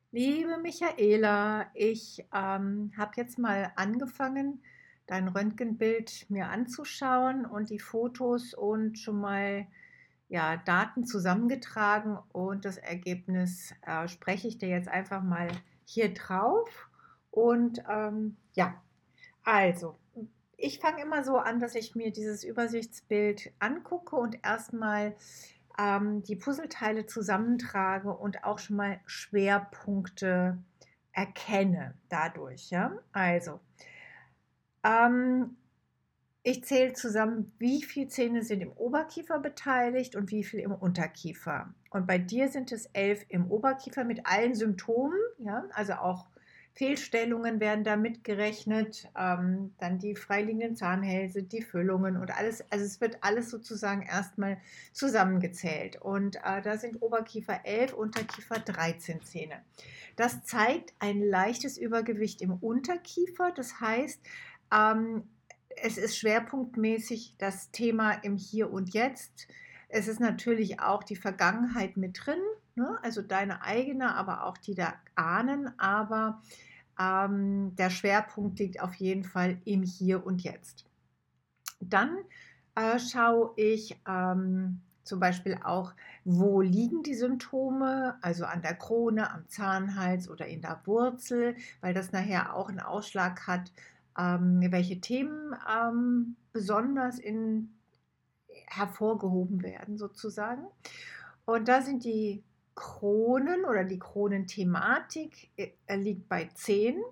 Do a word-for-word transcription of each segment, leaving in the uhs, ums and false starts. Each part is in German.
Liebe Michaela, ich ähm, habe jetzt mal angefangen, dein Röntgenbild mir anzuschauen und die Fotos und schon mal ja, Daten zusammengetragen und das Ergebnis äh, spreche ich dir jetzt einfach mal hier drauf. Und ähm, ja, also, ich fange immer so an, dass ich mir dieses Übersichtsbild angucke und erstmal ähm, die Puzzleteile zusammentrage und auch schon mal Schwerpunkte erkenne dadurch. Ja? Also, ähm, ich zähle zusammen, wie viele Zähne sind im Oberkiefer beteiligt und wie viel im Unterkiefer. Und bei dir sind es elf im Oberkiefer mit allen Symptomen, ja, also auch Fehlstellungen werden da mitgerechnet, ähm, dann die freiliegenden Zahnhälse, die Füllungen und alles. Also es wird alles sozusagen erstmal zusammengezählt. Und äh, da sind Oberkiefer elf, Unterkiefer dreizehn Zähne. Das zeigt ein leichtes Übergewicht im Unterkiefer. Das heißt, ähm, es ist schwerpunktmäßig das Thema im Hier und Jetzt. Es ist natürlich auch die Vergangenheit mit drin, ne? Also deine eigene, aber auch die der Ahnen. Aber ähm, der Schwerpunkt liegt auf jeden Fall im Hier und Jetzt. Dann äh, schaue ich ähm, zum Beispiel auch, wo liegen die Symptome, also an der Krone, am Zahnhals oder in der Wurzel, weil das nachher auch einen Ausschlag hat, ähm, welche Themen ähm, besonders in, hervorgehoben werden sozusagen. Und da sind die Kronen oder die Kronenthematik äh, liegt bei zehn,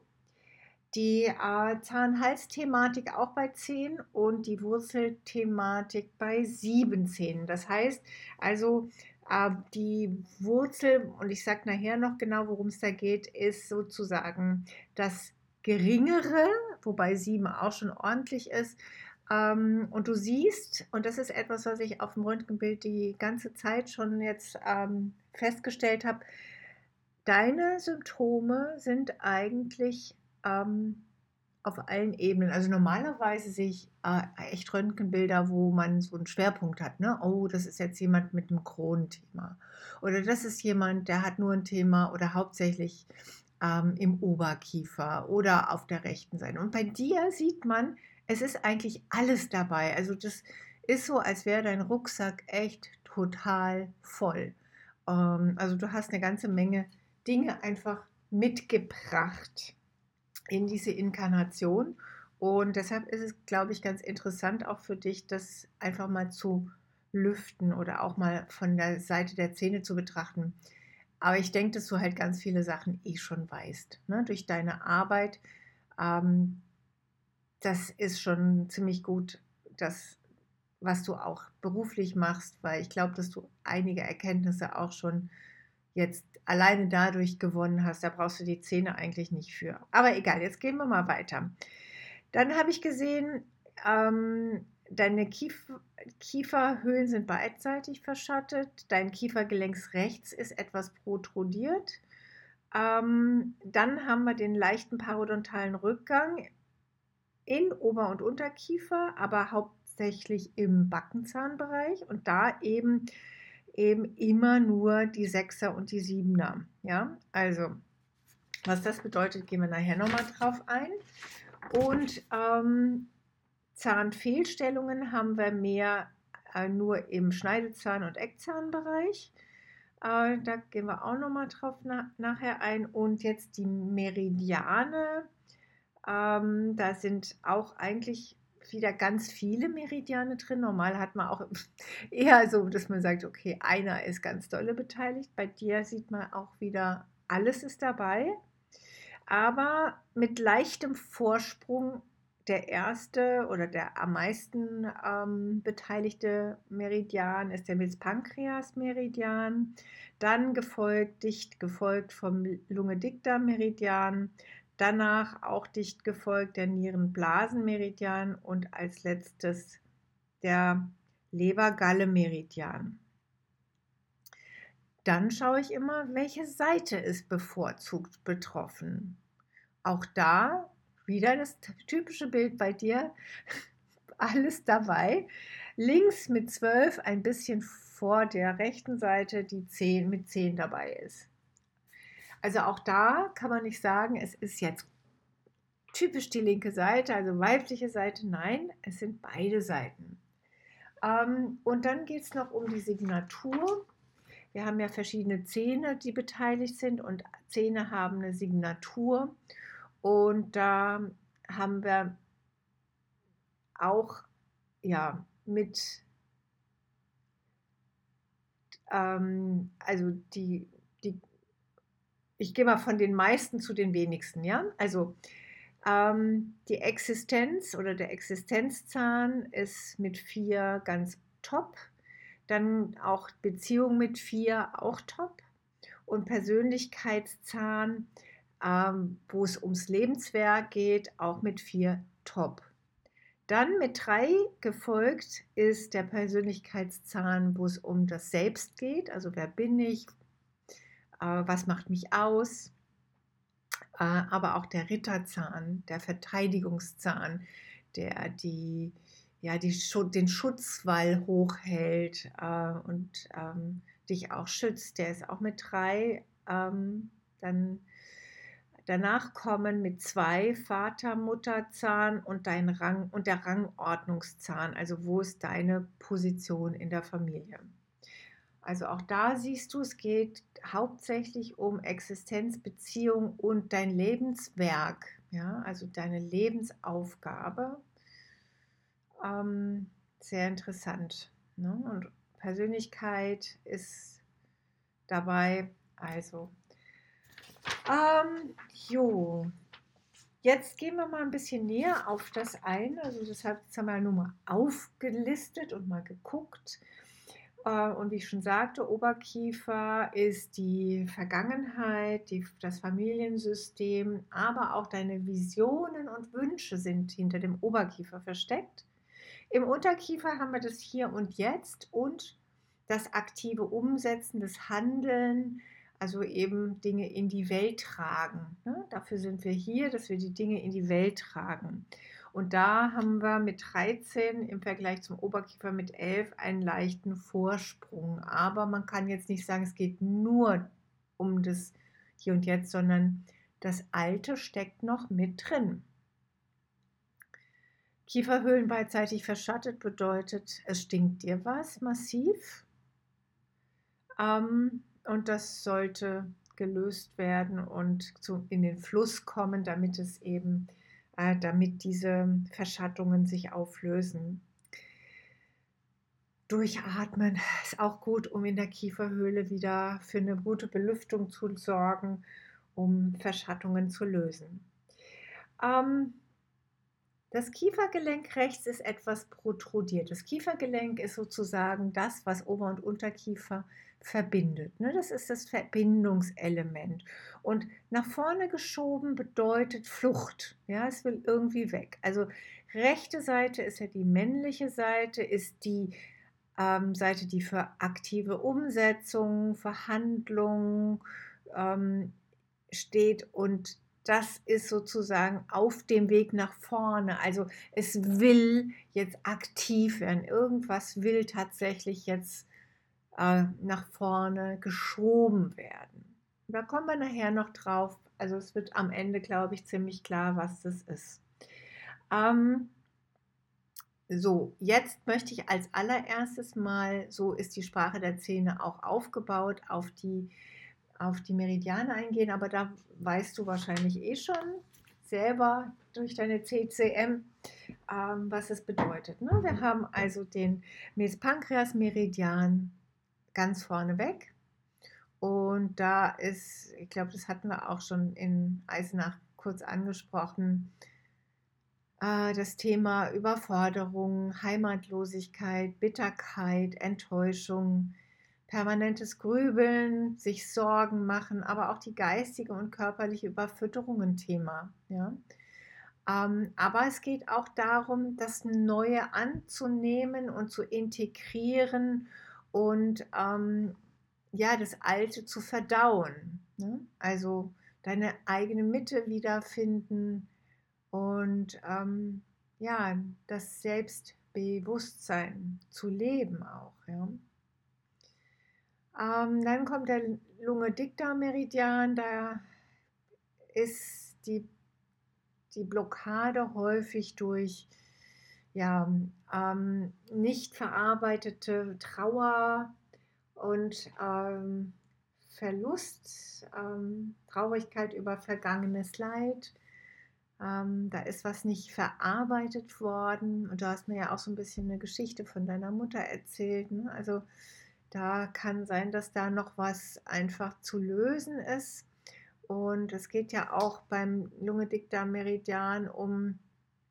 die äh, Zahn-Hals-Thematik auch bei zehn und die Wurzelthematik bei sieben Zähnen. Das heißt also, äh, die Wurzel, und ich sage nachher noch genau, worum es da geht, ist sozusagen das Geringere, wobei sieben auch schon ordentlich ist. Ähm, und du siehst, und das ist etwas, was ich auf dem Röntgenbild die ganze Zeit schon jetzt ähm, festgestellt habe, deine Symptome sind eigentlich ähm, auf allen Ebenen. Also normalerweise sehe ich äh, echt Röntgenbilder, wo man so einen Schwerpunkt hat. Ne? Oh, das ist jetzt jemand mit einem Kronenthema. Oder das ist jemand, der hat nur ein Thema oder hauptsächlich ähm, im Oberkiefer oder auf der rechten Seite. Und bei dir sieht man, es ist eigentlich alles dabei. Also das ist so, als wäre dein Rucksack echt total voll. Ähm, also du hast eine ganze Menge Dinge einfach mitgebracht in diese Inkarnation. Und deshalb ist es, glaube ich, ganz interessant auch für dich, das einfach mal zu lüften oder auch mal von der Seite der Zähne zu betrachten. Aber ich denke, dass du halt ganz viele Sachen eh schon weißt, ne? Durch deine Arbeit. Ähm, Das ist schon ziemlich gut, das, was du auch beruflich machst, weil ich glaube, dass du einige Erkenntnisse auch schon jetzt alleine dadurch gewonnen hast. Da brauchst du die Zähne eigentlich nicht für. Aber egal, jetzt gehen wir mal weiter. Dann habe ich gesehen, ähm, deine Kief Kieferhöhlen sind beidseitig verschattet. Dein Kiefergelenk rechts ist etwas protrudiert. Ähm, dann haben wir den leichten parodontalen Rückgang in Ober- und Unterkiefer, aber hauptsächlich im Backenzahnbereich und da eben eben immer nur die Sechser und die Siebener. Ja, also was das bedeutet, gehen wir nachher nochmal drauf ein. Und ähm, Zahnfehlstellungen haben wir mehr äh, nur im Schneidezahn- und Eckzahnbereich. Äh, da gehen wir auch nochmal drauf na nachher ein. Und jetzt die Meridiane. Ähm, da sind auch eigentlich wieder ganz viele Meridiane drin. Normal hat man auch eher so, dass man sagt, okay, einer ist ganz dolle beteiligt. Bei dir sieht man auch wieder, alles ist dabei, aber mit leichtem Vorsprung. Der erste oder der am meisten ähm, beteiligte Meridian ist der Milz-Pankreas-Meridian, dann gefolgt, dicht gefolgt vom Lunge-Dickdarm-Meridian, danach auch dicht gefolgt der Nieren-Blasen-Meridian und als letztes der Leber-Galle-Meridian. Dann schaue ich immer, welche Seite ist bevorzugt betroffen. Auch da wieder das typische Bild bei dir, alles dabei. Links mit zwölf, ein bisschen vor der rechten Seite, die zehn mit zehn dabei ist. Also auch da kann man nicht sagen, es ist jetzt typisch die linke Seite, also weibliche Seite. Nein, es sind beide Seiten. Ähm, und dann geht es noch um die Signatur. Wir haben ja verschiedene Zähne, die beteiligt sind, und Zähne haben eine Signatur. Und da haben wir auch ja mit, ähm, also die, die, ich gehe mal von den meisten zu den wenigsten, ja. Also ähm, die Existenz oder der Existenzzahn ist mit vier ganz top. Dann auch Beziehung mit vier auch top. Und Persönlichkeitszahn, ähm, wo es ums Lebenswerk geht, auch mit vier top. Dann mit drei gefolgt ist der Persönlichkeitszahn, wo es um das Selbst geht, also wer bin ich, äh, was macht mich aus, äh, aber auch der Ritterzahn, der Verteidigungszahn, der die, ja, die, den Schutzwall hochhält äh, und ähm, dich auch schützt, der ist auch mit drei. Ähm, dann danach kommen mit zwei Vater, Mutterzahn und dein Rang und der Rangordnungszahn, also wo ist deine Position in der Familie. Also auch da siehst du, es geht hauptsächlich um Existenz, Beziehung und dein Lebenswerk, ja, also deine Lebensaufgabe. Ähm, sehr interessant. Ne? Und Persönlichkeit ist dabei. Also, ähm, jo, jetzt gehen wir mal ein bisschen näher auf das ein. Also das hat, jetzt haben wir nur mal aufgelistet und mal geguckt. Und wie ich schon sagte, Oberkiefer ist die Vergangenheit, die, das Familiensystem, aber auch deine Visionen und Wünsche sind hinter dem Oberkiefer versteckt. Im Unterkiefer haben wir das Hier und Jetzt und das aktive Umsetzen, das Handeln, also eben Dinge in die Welt tragen. Ne? Dafür sind wir hier, dass wir die Dinge in die Welt tragen. Und da haben wir mit dreizehn im Vergleich zum Oberkiefer mit elf einen leichten Vorsprung. Aber man kann jetzt nicht sagen, es geht nur um das Hier und Jetzt, sondern das Alte steckt noch mit drin. Kieferhöhlen beidseitig verschattet bedeutet, es stinkt dir was massiv. Ähm, und das sollte gelöst werden und zu, in den Fluss kommen, damit es eben, äh, damit diese Verschattungen sich auflösen. Durchatmen ist auch gut, um in der Kieferhöhle wieder für eine gute Belüftung zu sorgen, um Verschattungen zu lösen. Ähm, Das Kiefergelenk rechts ist etwas protrudiert. Das Kiefergelenk ist sozusagen das, was Ober- und Unterkiefer verbindet. Das ist das Verbindungselement. Und nach vorne geschoben bedeutet Flucht. Ja, es will irgendwie weg. Also rechte Seite ist ja die männliche Seite, ist die ähm, Seite, die für aktive Umsetzung, Verhandlung ähm, steht, und das ist sozusagen auf dem Weg nach vorne. Also es will jetzt aktiv werden. Irgendwas will tatsächlich jetzt äh, nach vorne geschoben werden. Da kommen wir nachher noch drauf. Also es wird am Ende, glaube ich, ziemlich klar, was das ist. Ähm, so, jetzt möchte ich als allererstes mal, so ist die Sprache der Zähne auch aufgebaut, auf die auf die Meridiane eingehen, aber da weißt du wahrscheinlich eh schon selber durch deine C C M, ähm, was es bedeutet. Ne? Wir haben also den Mes-Pankreas-Meridian ganz vorne weg, und da ist, ich glaube, das hatten wir auch schon in Eisenach kurz angesprochen, äh, das Thema Überforderung, Heimatlosigkeit, Bitterkeit, Enttäuschung, permanentes Grübeln, sich Sorgen machen, aber auch die geistige und körperliche Überfütterung ein Thema. Ja? Ähm, aber es geht auch darum, das Neue anzunehmen und zu integrieren und ähm, ja, das Alte zu verdauen. Ne? Also deine eigene Mitte wiederfinden und ähm, ja, das Selbstbewusstsein zu leben auch. Ja? Ähm, dann kommt der Lunge-Dickdarm-Meridian, da ist die, die Blockade häufig durch ja, ähm, nicht verarbeitete Trauer und ähm, Verlust, ähm, Traurigkeit über vergangenes Leid. Ähm, da ist was nicht verarbeitet worden. Und du hast mir ja auch so ein bisschen eine Geschichte von deiner Mutter erzählt. Ne? Also da kann sein, dass da noch was einfach zu lösen ist. Und es geht ja auch beim Lunge-Dickdarm-Meridian um,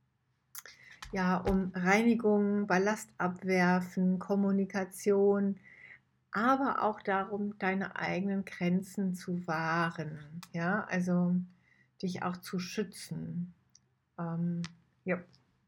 ja, um Reinigung, Ballast abwerfen, Kommunikation, aber auch darum, deine eigenen Grenzen zu wahren. Ja, also dich auch zu schützen. Ähm, ja.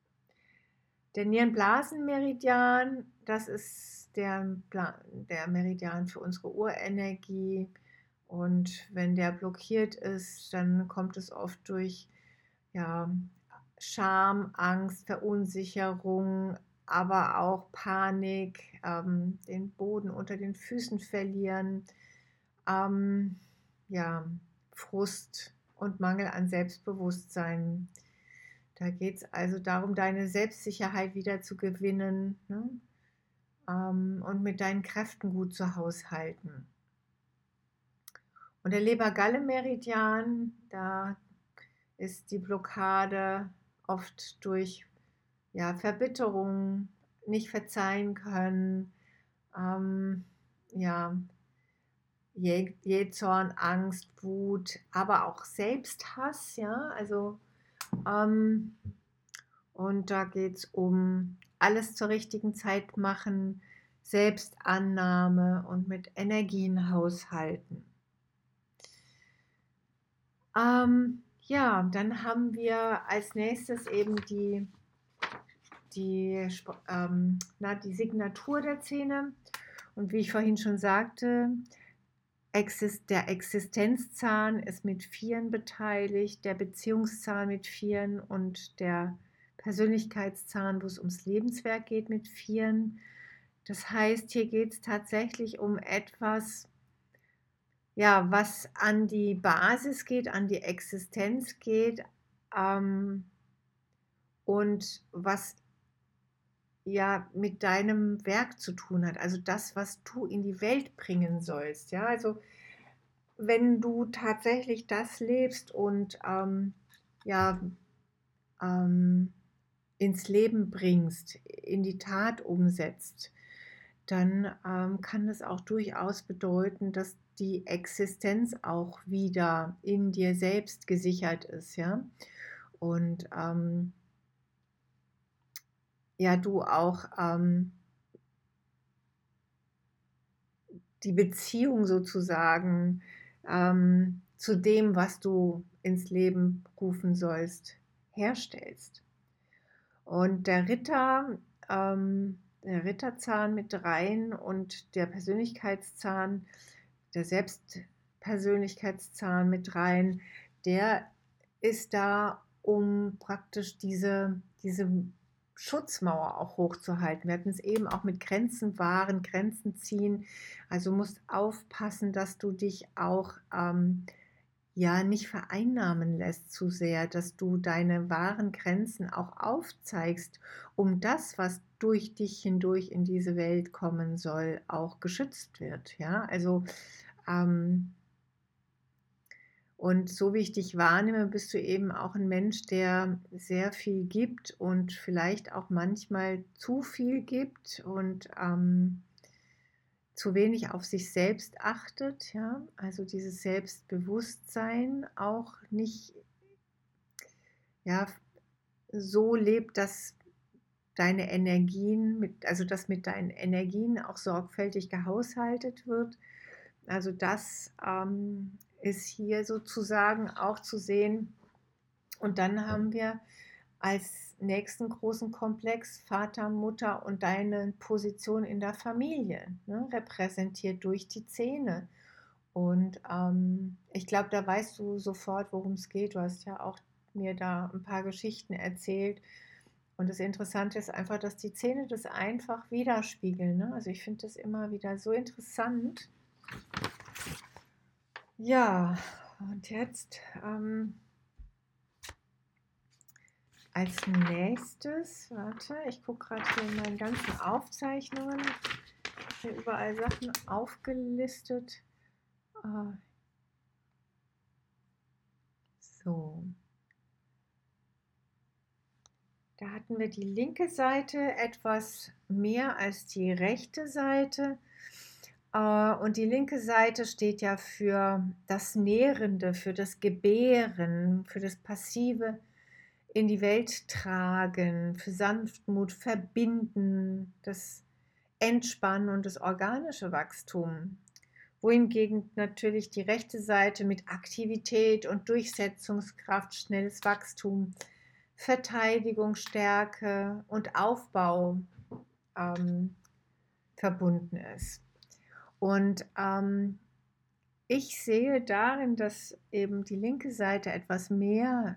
Der Nierenblasenmeridian, das ist der, der Meridian für unsere Urenergie. Und wenn der blockiert ist, dann kommt es oft durch ja, Scham, Angst, Verunsicherung, aber auch Panik, ähm, den Boden unter den Füßen verlieren, ähm, ja, Frust und Mangel an Selbstbewusstsein. Da geht es also darum, deine Selbstsicherheit wieder zu gewinnen, ne? ähm, und mit deinen Kräften gut zu haushalten. Und der Leber-Galle-Meridian, da ist die Blockade oft durch ja, Verbitterung, nicht verzeihen können, ähm, ja, Jähzorn, Angst, Wut, aber auch Selbsthass, ja, also ähm, und da geht es um alles zur richtigen Zeit machen, Selbstannahme und mit Energien haushalten. Ähm, ja, dann haben wir als nächstes eben die, die, ähm, na, die Signatur der Zähne. Und wie ich vorhin schon sagte, Exist der Existenzzahn ist mit Vieren beteiligt, der Beziehungszahn mit Vieren und der Persönlichkeitszahn, wo es ums Lebenswerk geht, mit Vieren. Das heißt, hier geht es tatsächlich um etwas, ja, was an die Basis geht, an die Existenz geht, ähm, und was ja mit deinem Werk zu tun hat, also das, was du in die Welt bringen sollst. Ja, also wenn du tatsächlich das lebst und ähm, ja, ähm, ins Leben bringst, in die Tat umsetzt, dann ähm, kann das auch durchaus bedeuten, dass die Existenz auch wieder in dir selbst gesichert ist, ja. Und ähm, ja, du auch ähm, die Beziehung sozusagen ähm, zu dem, was du ins Leben rufen sollst, herstellst. Und der Ritter, ähm, der Ritterzahn mit dreien und der Persönlichkeitszahn, der Selbstpersönlichkeitszahn mit dreien, der ist da, um praktisch diese, diese Schutzmauer auch hochzuhalten. Wir hatten es eben auch mit Grenzen wahren, Grenzen ziehen. Also musst aufpassen, dass du dich auch ähm, ja nicht vereinnahmen lässt zu sehr, dass du deine wahren Grenzen auch aufzeigst, um das, was durch dich hindurch in diese Welt kommen soll, auch geschützt wird. Ja, also ähm, und so wie ich dich wahrnehme, bist du eben auch ein Mensch, der sehr viel gibt und vielleicht auch manchmal zu viel gibt und ähm, zu wenig auf sich selbst achtet, ja, also dieses Selbstbewusstsein auch nicht ja, so lebt, dass deine Energien, mit, also dass mit deinen Energien auch sorgfältig gehaushaltet wird. Also das ähm, ist hier sozusagen auch zu sehen. Und dann haben wir als nächsten großen Komplex Vater, Mutter und deine Position in der Familie, ne, repräsentiert durch die Zähne. Und ähm, ich glaube, da weißt du sofort, worum es geht. Du hast ja auch mir da ein paar Geschichten erzählt. Und das Interessante ist einfach, dass die Zähne das einfach widerspiegeln. Ne? Also ich finde das immer wieder so interessant. Ja, und jetzt ähm, als nächstes, warte, ich gucke gerade hier in meinen ganzen Aufzeichnungen, ich habe hier überall Sachen aufgelistet. Äh, so, da hatten wir die linke Seite etwas mehr als die rechte Seite. Äh, und die linke Seite steht ja für das Nährende, für das Gebären, für das Passive in die Welt tragen, für Sanftmut, Verbinden, das Entspannen und das organische Wachstum. Wohingegen natürlich die rechte Seite mit Aktivität und Durchsetzungskraft, schnelles Wachstum, Verteidigung, Stärke und Aufbau ähm, verbunden ist. Und ähm, ich sehe darin, dass eben die linke Seite etwas mehr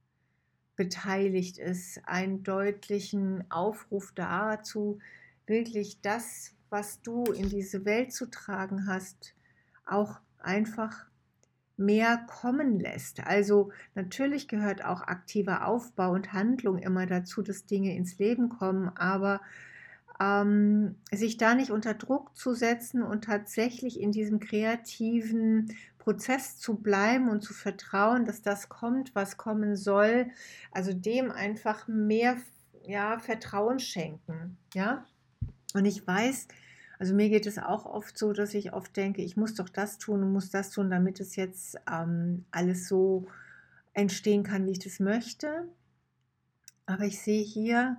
beteiligt ist, einen deutlichen Aufruf dazu, wirklich das, was du in diese Welt zu tragen hast, auch einfach mehr kommen lässt. Also natürlich gehört auch aktiver Aufbau und Handlung immer dazu, dass Dinge ins Leben kommen, aber ähm, sich da nicht unter Druck zu setzen und tatsächlich in diesem kreativen Prozess zu bleiben und zu vertrauen, dass das kommt, was kommen soll. Also dem einfach mehr, ja, Vertrauen schenken. Ja? Und ich weiß, also mir geht es auch oft so, dass ich oft denke, ich muss doch das tun und muss das tun, damit es jetzt ähm, alles so entstehen kann, wie ich das möchte. Aber ich sehe hier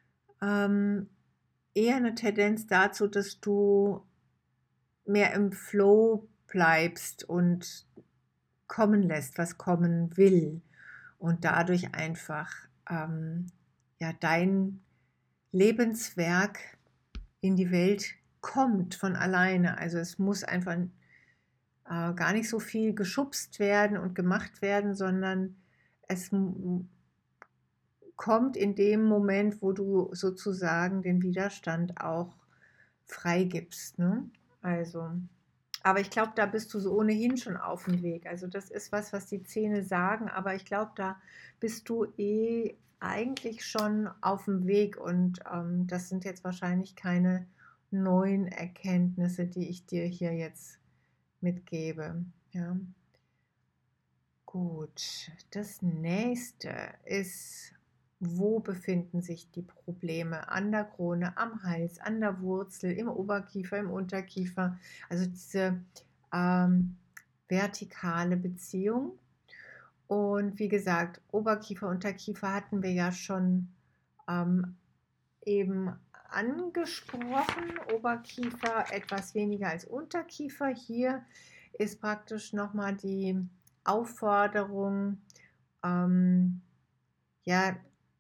ähm, eher eine Tendenz dazu, dass du mehr im Flow bleibst und kommen lässt, was kommen will. Und dadurch einfach ähm, ja, dein Lebenswerk in die Welt kommt von alleine. Also es muss einfach äh, gar nicht so viel geschubst werden und gemacht werden, sondern es kommt in dem Moment, wo du sozusagen den Widerstand auch freigibst. Ne? Also, aber ich glaube, da bist du so ohnehin schon auf dem Weg. Also das ist was, was die Zähne sagen, aber ich glaube, da bist du eh eigentlich schon auf dem Weg und ähm, das sind jetzt wahrscheinlich keine neuen Erkenntnisse, die ich dir hier jetzt mitgebe. Ja, gut. Das nächste ist, wo befinden sich die Probleme? An der Krone, am Hals, an der Wurzel, im Oberkiefer, im Unterkiefer. Also diese ähm, vertikale Beziehung. Und wie gesagt, Oberkiefer, Unterkiefer hatten wir ja schon ähm, eben angesprochen. Oberkiefer etwas weniger als Unterkiefer. Hier ist praktisch nochmal die Aufforderung, ähm, ja,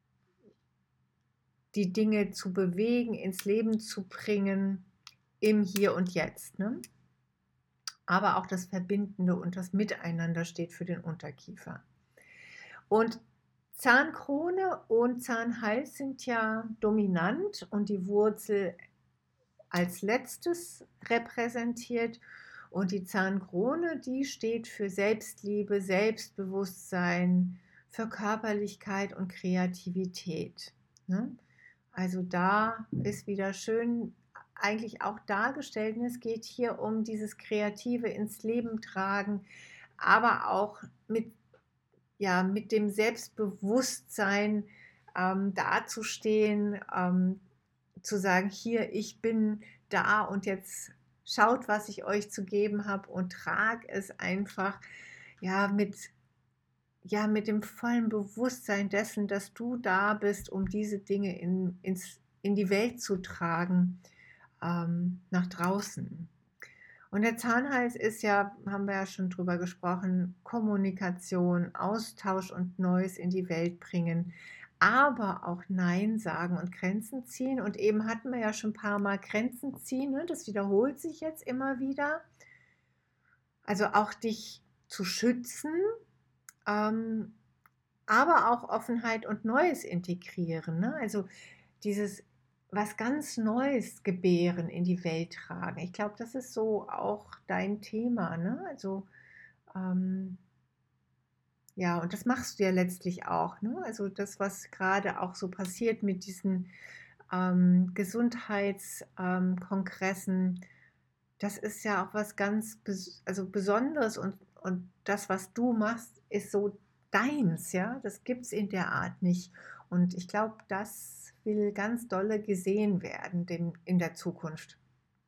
die Dinge zu bewegen, ins Leben zu bringen, im Hier und Jetzt. Ne? Aber auch das Verbindende und das Miteinander steht für den Unterkiefer. Und Zahnkrone und Zahnhals sind ja dominant und die Wurzel als letztes repräsentiert. Und die Zahnkrone, die steht für Selbstliebe, Selbstbewusstsein, für Körperlichkeit und Kreativität. Ne? Also da ist wieder schön eigentlich auch dargestellt, es geht hier um dieses Kreative ins Leben tragen, aber auch mit, ja, mit dem Selbstbewusstsein ähm, dazustehen, ähm, zu sagen, hier, ich bin da und jetzt schaut, was ich euch zu geben habe und trag es einfach ja mit, ja, mit dem vollen Bewusstsein dessen, dass du da bist, um diese Dinge in, ins, in die Welt zu tragen, ähm, nach draußen. Und der Zahnhals ist ja, haben wir ja schon drüber gesprochen, Kommunikation, Austausch und Neues in die Welt bringen, aber auch Nein sagen und Grenzen ziehen. Und eben hatten wir ja schon ein paar Mal Grenzen ziehen, ne? Das wiederholt sich jetzt immer wieder. Also auch dich zu schützen, ähm, aber auch Offenheit und Neues integrieren. Ne? Also dieses was ganz Neues gebären, in die Welt tragen. Ich glaube, das ist so auch dein Thema. Ne? Also Ähm, ja, und das machst du ja letztlich auch, ne? Also das, was gerade auch so passiert mit diesen ähm, Gesundheitskongressen, ähm, Kongressen, das ist ja auch was ganz bes also Besonderes und, und das, was du machst, ist so deins, ja. Das gibt's in der Art nicht. Und ich glaube, das will ganz dolle gesehen werden dem, in der Zukunft.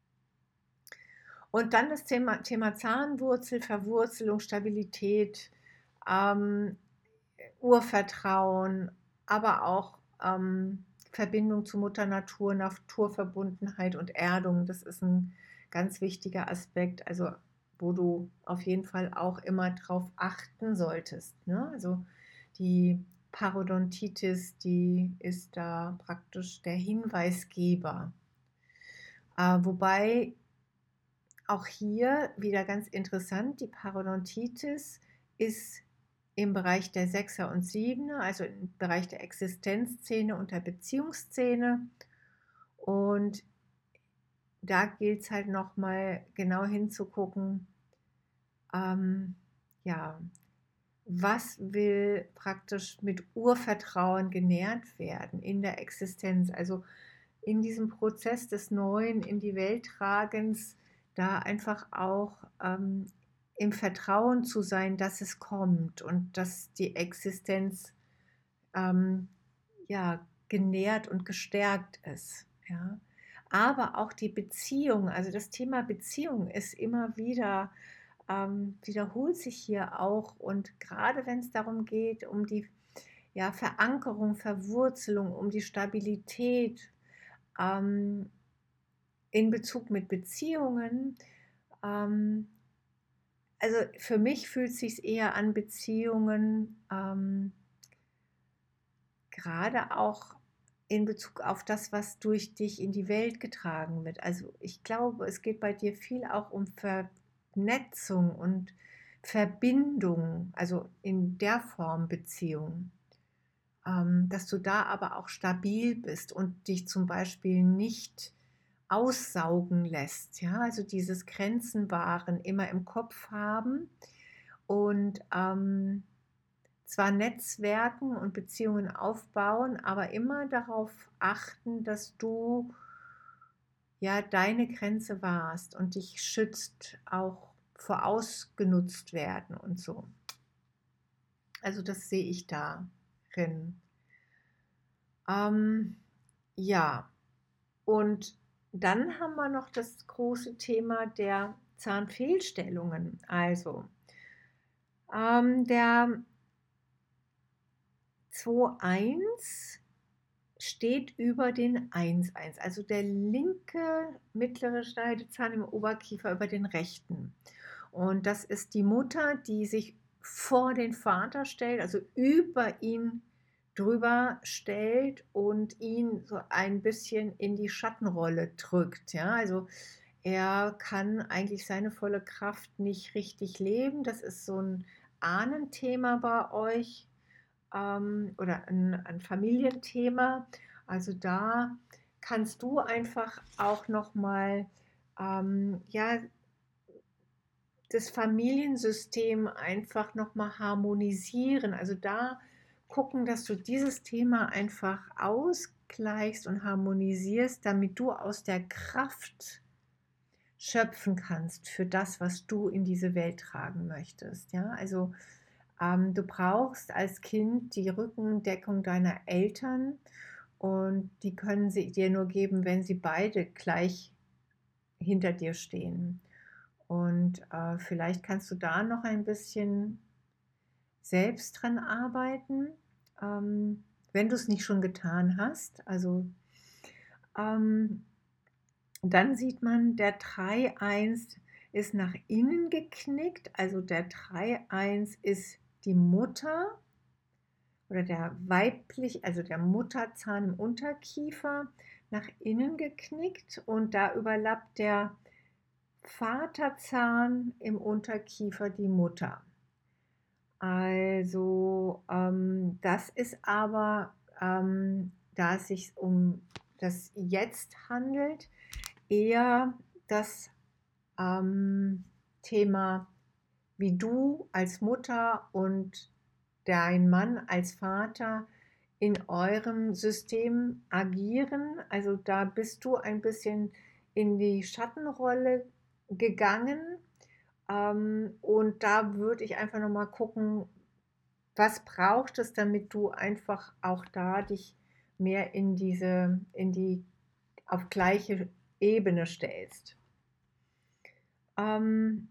Und dann das Thema, Thema Zahnwurzel, Verwurzelung, Stabilität, ähm, Urvertrauen, aber auch ähm, Verbindung zu Mutter Natur, Naturverbundenheit und Erdung. Das ist ein ganz wichtiger Aspekt, also wo du auf jeden Fall auch immer drauf achten solltest. Ne? Also die Parodontitis, die ist da praktisch der Hinweisgeber. Äh, wobei auch hier wieder ganz interessant, die Parodontitis ist im Bereich der Sechser und Siebener, also im Bereich der Existenzszene und der Beziehungsszene. Und da gilt es halt nochmal genau hinzugucken, ähm, ja, was will praktisch mit Urvertrauen genährt werden in der Existenz, also in diesem Prozess des Neuen in die Welt tragens, da einfach auch ähm, im Vertrauen zu sein, dass es kommt und dass die Existenz ähm, ja, genährt und gestärkt ist. Ja. Aber auch die Beziehung, also das Thema Beziehung ist immer wieder, ähm, wiederholt sich hier auch. Und gerade wenn es darum geht, um die ja, Verankerung, Verwurzelung, um die Stabilität ähm, in Bezug mit Beziehungen, ähm, also für mich fühlt es sich eher an Beziehungen, ähm, gerade auch in Bezug auf das, was durch dich in die Welt getragen wird. Also ich glaube, es geht bei dir viel auch um Vernetzung und Verbindung, also in der Form Beziehung, ähm, dass du da aber auch stabil bist und dich zum Beispiel nicht aussaugen lässt. Ja, also dieses Grenzen wahren, immer im Kopf haben und ähm, zwar Netzwerken und Beziehungen aufbauen, aber immer darauf achten, dass du ja deine Grenze wahrst und dich schützt, auch vor ausgenutzt werden und so. Also das sehe ich darin. Ähm, ja, und dann haben wir noch das große Thema der Zahnfehlstellungen. Also ähm, der zwei eins steht über den eins eins, also der linke mittlere Schneidezahn im Oberkiefer über den rechten. Und das ist die Mutter, die sich vor den Vater stellt, also über ihn drüber stellt und ihn so ein bisschen in die Schattenrolle drückt. Ja, also er kann eigentlich seine volle Kraft nicht richtig leben. Das ist so ein Ahnenthema bei euch, ähm, oder ein, ein Familienthema. Also da kannst du einfach auch nochmal ähm, ja, das Familiensystem einfach nochmal harmonisieren. Also da gucken, dass du dieses Thema einfach ausgleichst und harmonisierst, damit du aus der Kraft schöpfen kannst für das, was du in diese Welt tragen möchtest. Ja, also ähm, du brauchst als Kind die Rückendeckung deiner Eltern und die können sie dir nur geben, wenn sie beide gleich hinter dir stehen. Und äh, vielleicht kannst du da noch ein bisschen selbst dran arbeiten, ähm, wenn du es nicht schon getan hast. Also ähm, dann sieht man, der drei eins ist nach innen geknickt. Also der drei eins ist die Mutter oder der weiblich, also der Mutterzahn im Unterkiefer nach innen geknickt und da überlappt der Vaterzahn im Unterkiefer die Mutter. Also ähm, das ist aber, ähm, da es sich um das Jetzt handelt, eher das ähm, Thema wie du als Mutter und dein Mann als Vater in eurem System agieren. Also da bist du ein bisschen in die Schattenrolle gegangen. Ähm, und da würde ich einfach nochmal gucken, was braucht es, damit du einfach auch da dich mehr in diese, in die, auf gleiche Ebene stellst. Ähm,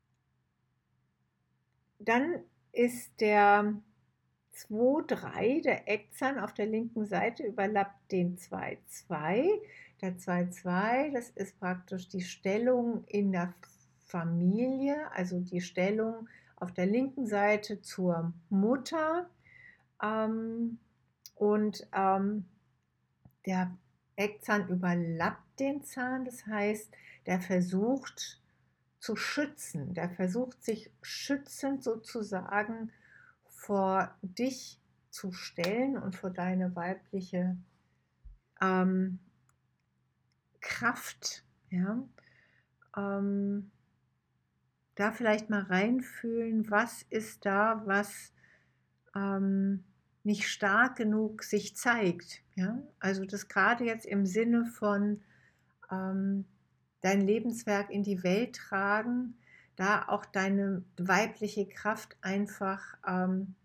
dann ist der zwei drei, der Eckzahn auf der linken Seite, überlappt den zwei zwei. Der zwei zwei, das ist praktisch die Stellung in der Familie, also die Stellung auf der linken Seite zur Mutter. Ähm, und ähm, der Eckzahn überlappt den Zahn, das heißt, der versucht zu schützen, der versucht sich schützend sozusagen vor dich zu stellen und vor deine weibliche ähm, Kraft. Ja? Ähm, da vielleicht mal reinfühlen, was ist da, was ähm, nicht stark genug sich zeigt. Ja? Also das gerade jetzt im Sinne von ähm, dein Lebenswerk in die Welt tragen, da auch deine weibliche Kraft einfach ähm,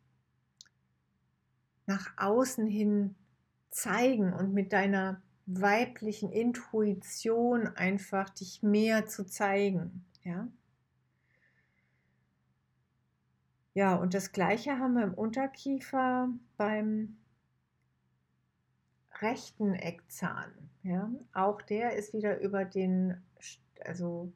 nach außen hin zeigen und mit deiner weiblichen Intuition einfach dich mehr zu zeigen. Ja, ja, und das Gleiche haben wir im Unterkiefer beim rechten Eckzahn. Ja, auch der ist wieder über den, also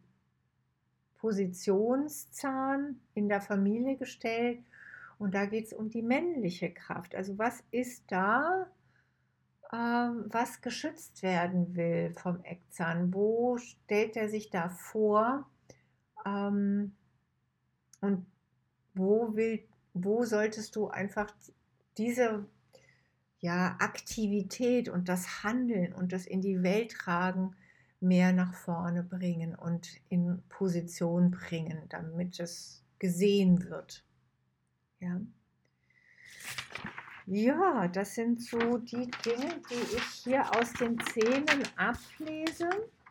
Positionszahn in der Familie gestellt. Und da geht es um die männliche Kraft. Also was ist da, ähm, was geschützt werden will vom Eckzahn? Wo stellt er sich da vor? Ähm, und wo, will, wo solltest du einfach diese ja, Aktivität und das Handeln und das in die Welt tragen mehr nach vorne bringen und in Position bringen, damit es gesehen wird. Ja. Ja, das sind so die Dinge, die ich hier aus den Zähnen ablese.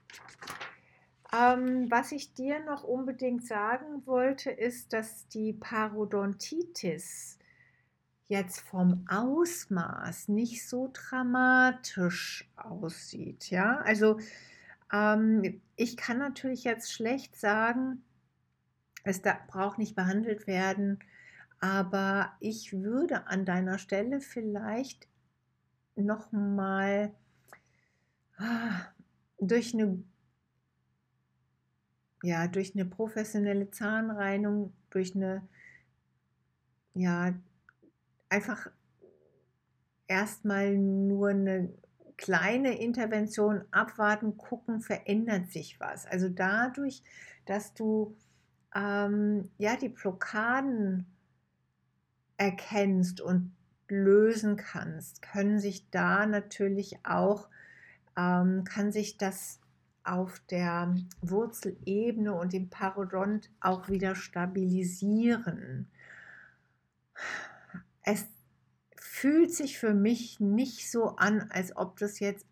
Ähm, was ich dir noch unbedingt sagen wollte, ist, dass die Parodontitis jetzt vom Ausmaß nicht so dramatisch aussieht. Ja, also ähm, ich kann natürlich jetzt schlecht sagen, es da braucht nicht behandelt werden, aber ich würde an deiner Stelle vielleicht noch mal ah, durch eine ja, durch eine professionelle Zahnreinigung, durch eine ja, einfach erstmal nur eine kleine Intervention abwarten, gucken, verändert sich was. Also dadurch, dass du ähm, ja die Blockaden erkennst und lösen kannst, können sich da natürlich auch, ähm, kann sich das auf der Wurzelebene und im Parodont auch wieder stabilisieren. Es fühlt sich für mich nicht so an, als ob das jetzt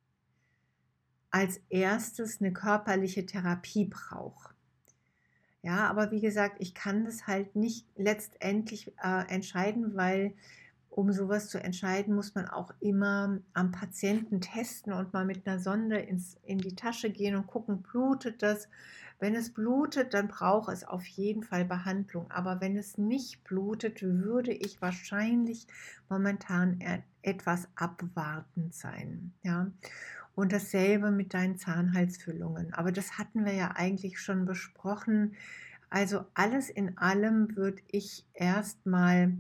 als erstes eine körperliche Therapie braucht. Ja, aber wie gesagt, ich kann das halt nicht letztendlich äh, entscheiden, weil um sowas zu entscheiden, muss man auch immer am Patienten testen und mal mit einer Sonde ins, in die Tasche gehen und gucken, blutet das? Wenn es blutet, dann braucht es auf jeden Fall Behandlung. Aber wenn es nicht blutet, würde ich wahrscheinlich momentan etwas abwartend sein. Ja? Und dasselbe mit deinen Zahnhalsfüllungen. Aber das hatten wir ja eigentlich schon besprochen. Also alles in allem würde ich erstmal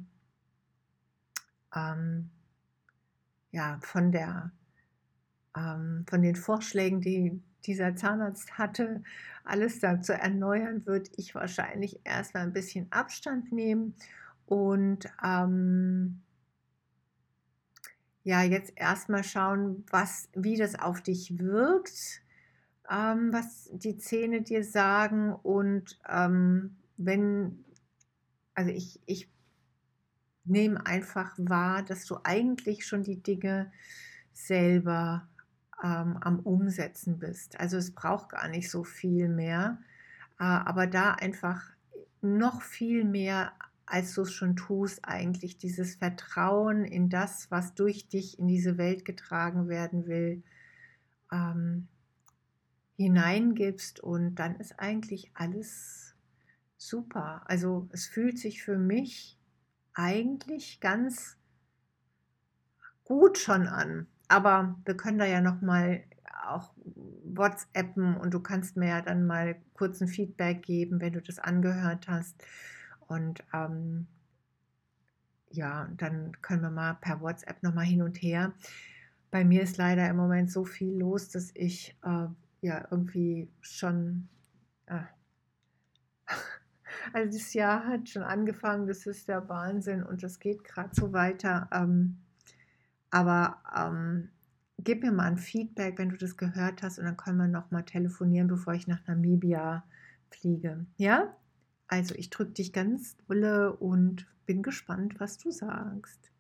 ähm, ja, von, der, ähm, von den Vorschlägen, die dieser Zahnarzt hatte, alles da zu erneuern, würde ich wahrscheinlich erstmal ein bisschen Abstand nehmen und ähm, ja, jetzt erstmal schauen, was, wie das auf dich wirkt, ähm, was die Zähne dir sagen und ähm, wenn, also ich, ich nehme einfach wahr, dass du eigentlich schon die Dinge selber ähm, am Umsetzen bist. Also es braucht gar nicht so viel mehr, äh, aber da einfach noch viel mehr, als du es schon tust, eigentlich dieses Vertrauen in das, was durch dich in diese Welt getragen werden will, ähm, hineingibst, und dann ist eigentlich alles super. Also es fühlt sich für mich eigentlich ganz gut schon an. Aber wir können da ja noch mal auch WhatsAppen, und du kannst mir ja dann mal kurz ein Feedback geben, wenn du das angehört hast. Und ähm, ja, dann können wir mal per WhatsApp noch mal hin und her. Bei mir ist leider im Moment so viel los, dass ich äh, ja irgendwie schon, äh, also das Jahr hat schon angefangen, das ist der Wahnsinn, und das geht gerade so weiter. Ähm, aber ähm, gib mir mal ein Feedback, wenn du das gehört hast, und dann können wir noch mal telefonieren, bevor ich nach Namibia fliege. Ja? Also ich drücke dich ganz dolle und bin gespannt, was du sagst.